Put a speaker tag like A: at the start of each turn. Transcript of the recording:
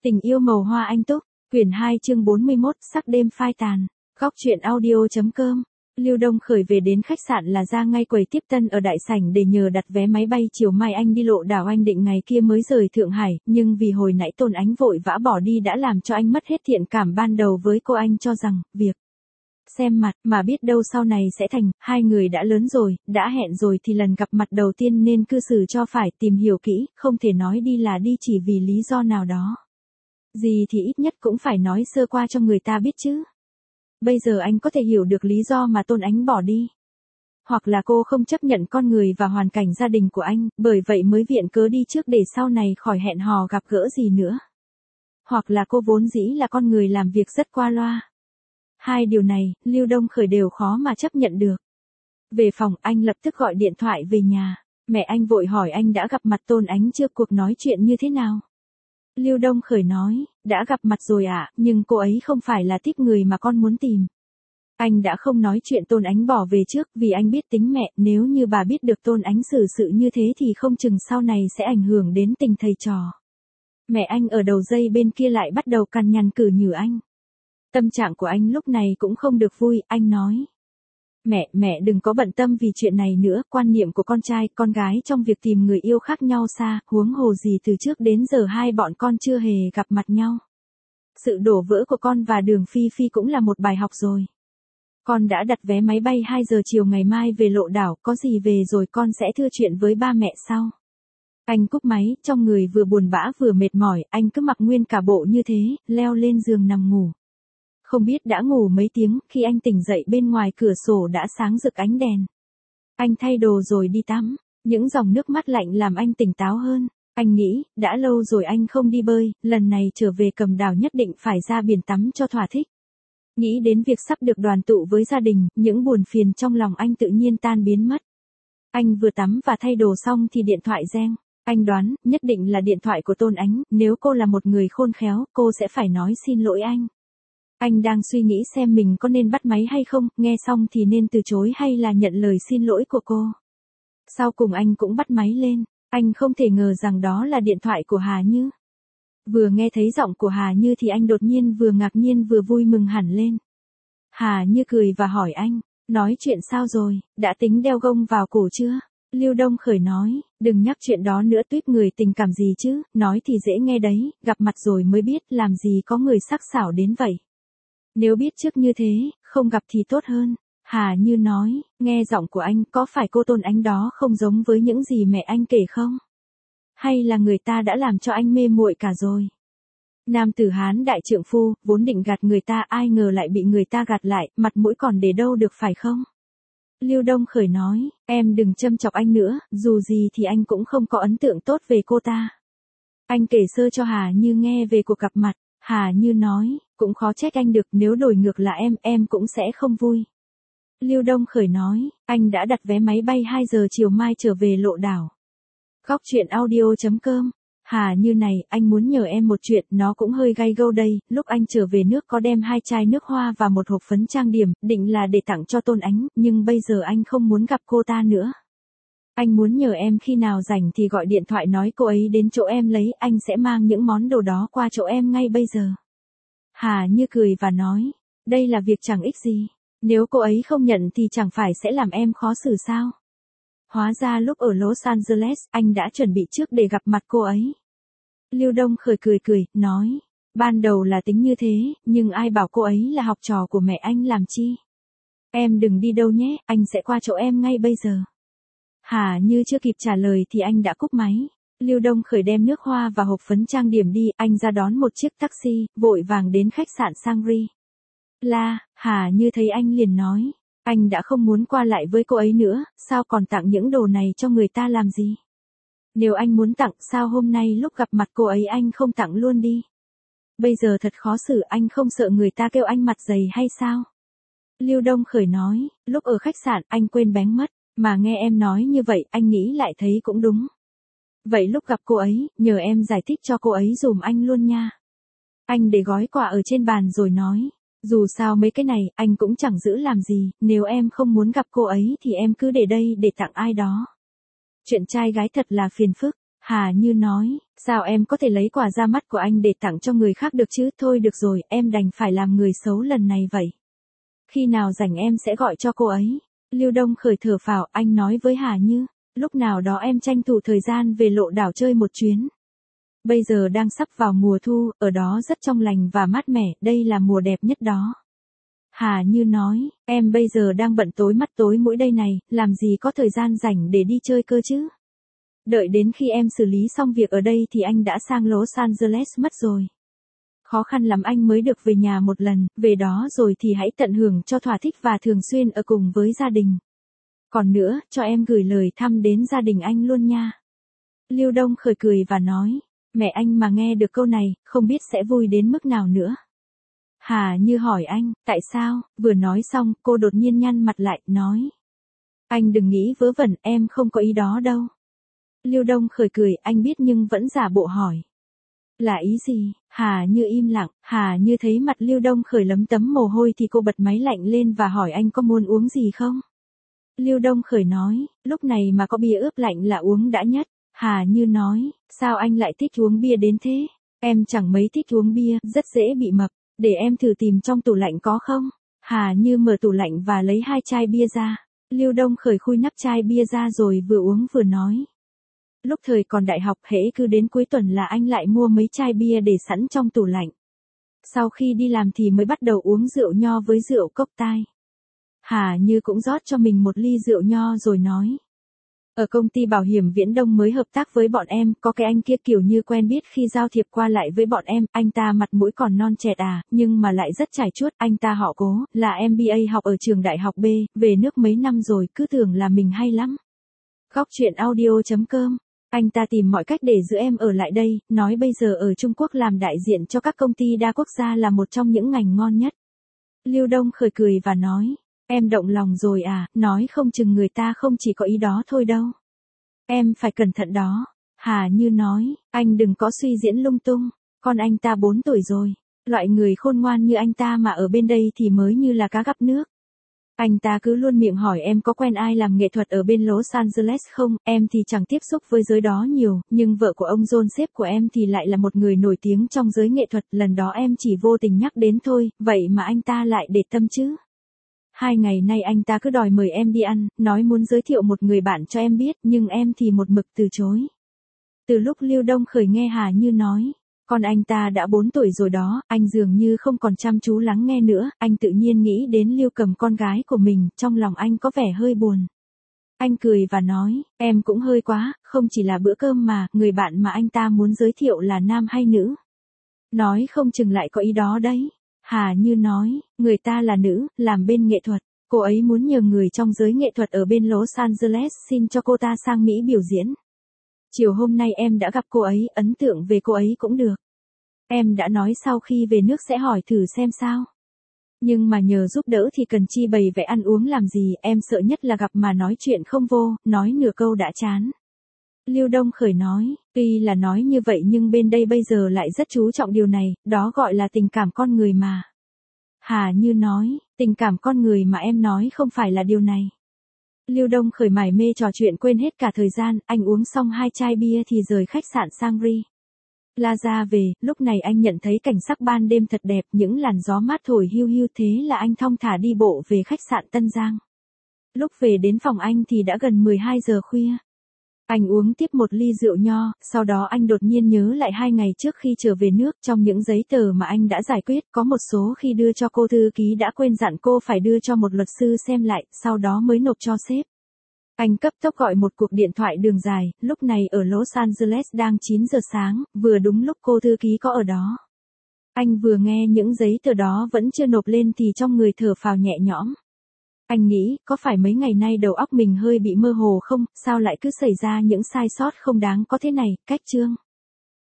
A: Tình yêu màu hoa anh túc, quyển 2 chương 41, sắc đêm phai tàn. Góc truyện audio.com. Lưu Đông Khởi về đến khách sạn là ra ngay quầy tiếp tân ở đại sảnh để nhờ đặt vé máy bay chiều mai anh đi lộ đảo. Anh định ngày kia mới rời Thượng Hải, nhưng vì hồi nãy Tôn Ánh vội vã bỏ đi đã làm cho anh mất hết thiện cảm ban đầu với cô. Anh cho rằng, việc xem mặt mà biết đâu sau này sẽ thành, hai người đã lớn rồi, đã hẹn rồi thì lần gặp mặt đầu tiên nên cư xử cho phải, tìm hiểu kỹ, không thể nói đi là đi chỉ vì lý do nào đó. Gì thì ít nhất cũng phải nói sơ qua cho người ta biết chứ. Bây giờ anh có thể hiểu được lý do mà Tôn Ánh bỏ đi. Hoặc là cô không chấp nhận con người và hoàn cảnh gia đình của anh, bởi vậy mới viện cớ đi trước để sau này khỏi hẹn hò gặp gỡ gì nữa. Hoặc là cô vốn dĩ là con người làm việc rất qua loa. Hai điều này, Lưu Đông Khởi đều khó mà chấp nhận được. Về phòng, anh lập tức gọi điện thoại về nhà. Mẹ anh vội hỏi anh đã gặp mặt Tôn Ánh chưa, cuộc nói chuyện như thế nào. Lưu Đông Khởi nói, đã gặp mặt rồi ạ, nhưng cô ấy không phải là tiếp người mà con muốn tìm. Anh đã không nói chuyện Tôn Ánh bỏ về trước vì anh biết tính mẹ, nếu như bà biết được Tôn Ánh xử sự như thế thì không chừng sau này sẽ ảnh hưởng đến tình thầy trò. Mẹ anh ở đầu dây bên kia lại bắt đầu cằn nhằn cử nhử anh. Tâm trạng của anh lúc này cũng không được vui, anh nói. Mẹ đừng có bận tâm vì chuyện này nữa, quan niệm của con trai, con gái trong việc tìm người yêu khác nhau xa, huống hồ gì từ trước đến giờ hai bọn con chưa hề gặp mặt nhau. Sự đổ vỡ của con và Đường Phi Phi cũng là một bài học rồi. Con đã đặt vé máy bay 2 giờ chiều ngày mai về lộ đảo, có gì về rồi con sẽ thưa chuyện với ba mẹ sau. Anh cúp máy, trong người vừa buồn bã vừa mệt mỏi, anh cứ mặc nguyên cả bộ như thế, leo lên giường nằm ngủ. Không biết đã ngủ mấy tiếng, khi anh tỉnh dậy bên ngoài cửa sổ đã sáng rực ánh đèn. Anh thay đồ rồi đi tắm, những dòng nước mắt lạnh làm anh tỉnh táo hơn. Anh nghĩ, đã lâu rồi anh không đi bơi, lần này trở về Cầm Đảo nhất định phải ra biển tắm cho thỏa thích. Nghĩ đến việc sắp được đoàn tụ với gia đình, những buồn phiền trong lòng anh tự nhiên tan biến mất. Anh vừa tắm và thay đồ xong thì điện thoại reng. Anh đoán, nhất định là điện thoại của Tôn Ánh, nếu cô là một người khôn khéo, cô sẽ phải nói xin lỗi anh. Anh đang suy nghĩ xem mình có nên bắt máy hay không, nghe xong thì nên từ chối hay là nhận lời xin lỗi của cô. Sau cùng anh cũng bắt máy lên, anh không thể ngờ rằng đó là điện thoại của Hà Như. Vừa nghe thấy giọng của Hà Như thì anh đột nhiên vừa ngạc nhiên vừa vui mừng hẳn lên. Hà Như cười và hỏi anh, nói chuyện sao rồi, đã tính đeo gông vào cổ chưa? Lưu Đông Khởi nói, đừng nhắc chuyện đó nữa, tuyết người tình cảm gì chứ, nói thì dễ nghe đấy, gặp mặt rồi mới biết, làm gì có người sắc sảo đến vậy. Nếu biết trước như thế, không gặp thì tốt hơn. Hà Như nói, nghe giọng của anh, có phải cô Tôn Ánh đó không giống với những gì mẹ anh kể không? Hay là người ta đã làm cho anh mê muội cả rồi? Nam tử Hán đại trượng phu, vốn định gạt người ta, ai ngờ lại bị người ta gạt lại, mặt mũi còn để đâu được phải không? Lưu Đông Khởi nói, em đừng châm chọc anh nữa, dù gì thì anh cũng không có ấn tượng tốt về cô ta. Anh kể sơ cho Hà Như nghe về cuộc gặp mặt. Hà Như nói, cũng khó trách anh được, nếu đổi ngược là em cũng sẽ không vui. Lưu Đông Khởi nói, anh đã đặt vé máy bay 2 giờ chiều mai trở về lộ đảo. Góc truyện audio.com. Hà Như này, anh muốn nhờ em một chuyện, nó cũng hơi gay go đây, lúc anh trở về nước có đem 2 chai nước hoa và một hộp phấn trang điểm, định là để tặng cho Tôn Ánh, nhưng bây giờ anh không muốn gặp cô ta nữa. Anh muốn nhờ em khi nào rảnh thì gọi điện thoại nói cô ấy đến chỗ em lấy, anh sẽ mang những món đồ đó qua chỗ em ngay bây giờ. Hà Như cười và nói, đây là việc chẳng ích gì, nếu cô ấy không nhận thì chẳng phải sẽ làm em khó xử sao? Hóa ra lúc ở Los Angeles, anh đã chuẩn bị trước để gặp mặt cô ấy. Lưu Đông Khởi cười, nói, ban đầu là tính như thế, nhưng ai bảo cô ấy là học trò của mẹ anh làm chi? Em đừng đi đâu nhé, anh sẽ qua chỗ em ngay bây giờ. Hà Như chưa kịp trả lời thì anh đã cúp máy. Lưu Đông Khởi đem nước hoa và hộp phấn trang điểm đi, anh ra đón một chiếc taxi, vội vàng đến khách sạn Shangri La. Hà Như thấy anh liền nói, anh đã không muốn qua lại với cô ấy nữa, sao còn tặng những đồ này cho người ta làm gì? Nếu anh muốn tặng, sao hôm nay lúc gặp mặt cô ấy anh không tặng luôn đi? Bây giờ thật khó xử, anh không sợ người ta kêu anh mặt dày hay sao? Lưu Đông Khởi nói, lúc ở khách sạn anh quên bén mất. Mà nghe em nói như vậy, anh nghĩ lại thấy cũng đúng. Vậy lúc gặp cô ấy, nhờ em giải thích cho cô ấy dùm anh luôn nha. Anh để gói quà ở trên bàn rồi nói, dù sao mấy cái này, anh cũng chẳng giữ làm gì, nếu em không muốn gặp cô ấy thì em cứ để đây để tặng ai đó. Chuyện trai gái thật là phiền phức. Hà Như nói, sao em có thể lấy quà ra mắt của anh để tặng cho người khác được chứ, thôi được rồi, em đành phải làm người xấu lần này vậy. Khi nào rảnh em sẽ gọi cho cô ấy. Lưu Đông Khởi thở phào, anh nói với Hà Như, lúc nào đó em tranh thủ thời gian về Lộ Đảo chơi một chuyến. Bây giờ đang sắp vào mùa thu, ở đó rất trong lành và mát mẻ, đây là mùa đẹp nhất đó. Hà Như nói, em bây giờ đang bận tối mắt tối mũi đây này, làm gì có thời gian rảnh để đi chơi cơ chứ. Đợi đến khi em xử lý xong việc ở đây thì anh đã sang Los Angeles mất rồi. Khó khăn lắm anh mới được về nhà một lần, về đó rồi thì hãy tận hưởng cho thỏa thích và thường xuyên ở cùng với gia đình. Còn nữa, cho em gửi lời thăm đến gia đình anh luôn nha. Lưu Đông Khởi cười và nói, mẹ anh mà nghe được câu này, không biết sẽ vui đến mức nào nữa. Hà Như hỏi anh, tại sao, vừa nói xong, cô đột nhiên nhăn mặt lại, nói. Anh đừng nghĩ vớ vẩn, em không có ý đó đâu. Lưu Đông Khởi cười, anh biết nhưng vẫn giả bộ hỏi. Là ý gì? Hà Như im lặng, Hà Như thấy mặt Lưu Đông Khởi lấm tấm mồ hôi thì cô bật máy lạnh lên và hỏi anh có muốn uống gì không? Lưu Đông Khởi nói, lúc này mà có bia ướp lạnh là uống đã nhất. Hà Như nói, sao anh lại thích uống bia đến thế? Em chẳng mấy thích uống bia, rất dễ bị mập, để em thử tìm trong tủ lạnh có không? Hà Như mở tủ lạnh và lấy 2 chai bia ra. Lưu Đông Khởi khui nắp chai bia ra rồi vừa uống vừa nói. Lúc thời còn đại học hễ cứ đến cuối tuần là anh lại mua mấy chai bia để sẵn trong tủ lạnh. Sau khi đi làm thì mới bắt đầu uống rượu nho với rượu cốc tai. Hà Như cũng rót cho mình một ly rượu nho rồi nói. Ở công ty bảo hiểm Viễn Đông mới hợp tác với bọn em, có cái anh kia kiểu như quen biết khi giao thiệp qua lại với bọn em, anh ta mặt mũi còn non trẻ nhưng mà lại rất trải chuốt, anh ta họ Cố, là MBA học ở trường đại học B, về nước mấy năm rồi, cứ tưởng là mình hay lắm. Góc truyện audio.com. Anh ta tìm mọi cách để giữ em ở lại đây, nói bây giờ ở Trung Quốc làm đại diện cho các công ty đa quốc gia là một trong những ngành ngon nhất. Lưu Đông Khởi cười và nói, em động lòng rồi à, nói không chừng người ta không chỉ có ý đó thôi đâu. Em phải cẩn thận đó. Hà Như nói, anh đừng có suy diễn lung tung, con anh ta 4 tuổi rồi. Loại người khôn ngoan như anh ta mà ở bên đây thì mới như là cá gặp nước. Anh ta cứ luôn miệng hỏi em có quen ai làm nghệ thuật ở bên Los Angeles không, em thì chẳng tiếp xúc với giới đó nhiều, nhưng vợ của ông John sếp của em thì lại là một người nổi tiếng trong giới nghệ thuật, lần đó em chỉ vô tình nhắc đến thôi, vậy mà anh ta lại để tâm chứ. 2 ngày nay anh ta cứ đòi mời em đi ăn, nói muốn giới thiệu một người bạn cho em biết, nhưng em thì một mực từ chối. Từ lúc Lưu Đông Khởi nghe Hà Như nói, con anh ta đã 4 tuổi rồi đó, anh dường như không còn chăm chú lắng nghe nữa, anh tự nhiên nghĩ đến Lưu Cầm con gái của mình, trong lòng anh có vẻ hơi buồn. Anh cười và nói, em cũng hơi quá, không chỉ là bữa cơm mà, người bạn mà anh ta muốn giới thiệu là nam hay nữ. Nói không chừng lại có ý đó đấy. Hà Như nói, người ta là nữ, làm bên nghệ thuật, cô ấy muốn nhờ người trong giới nghệ thuật ở bên Los Angeles xin cho cô ta sang Mỹ biểu diễn. Chiều hôm nay em đã gặp cô ấy, ấn tượng về cô ấy cũng được. Em đã nói sau khi về nước sẽ hỏi thử xem sao. Nhưng mà nhờ giúp đỡ thì cần chi bày vẽ ăn uống làm gì, em sợ nhất là gặp mà nói chuyện không vô, nói nửa câu đã chán. Lưu Đông Khởi nói, tuy là nói như vậy nhưng bên đây bây giờ lại rất chú trọng điều này, đó gọi là tình cảm con người mà. Hà Như nói, tình cảm con người mà em nói không phải là điều này. Lưu Đông Khởi mải mê trò chuyện quên hết cả thời gian, anh uống xong 2 chai bia thì rời khách sạn sang Ri La ra về, lúc này anh nhận thấy cảnh sắc ban đêm thật đẹp, những làn gió mát thổi hiu hiu, thế là anh thong thả đi bộ về khách sạn Tân Giang. Lúc về đến phòng anh thì đã gần 12 giờ khuya. Anh uống tiếp một ly rượu nho, sau đó anh đột nhiên nhớ lại 2 ngày trước khi trở về nước, trong những giấy tờ mà anh đã giải quyết, có một số khi đưa cho cô thư ký đã quên dặn cô phải đưa cho một luật sư xem lại, sau đó mới nộp cho sếp. Anh cấp tốc gọi một cuộc điện thoại đường dài, lúc này ở Los Angeles đang 9 giờ sáng, vừa đúng lúc cô thư ký có ở đó. Anh vừa nghe những giấy tờ đó vẫn chưa nộp lên thì trong người thở phào nhẹ nhõm. Anh nghĩ, có phải mấy ngày nay đầu óc mình hơi bị mơ hồ không, sao lại cứ xảy ra những sai sót không đáng có thế này, cách chương.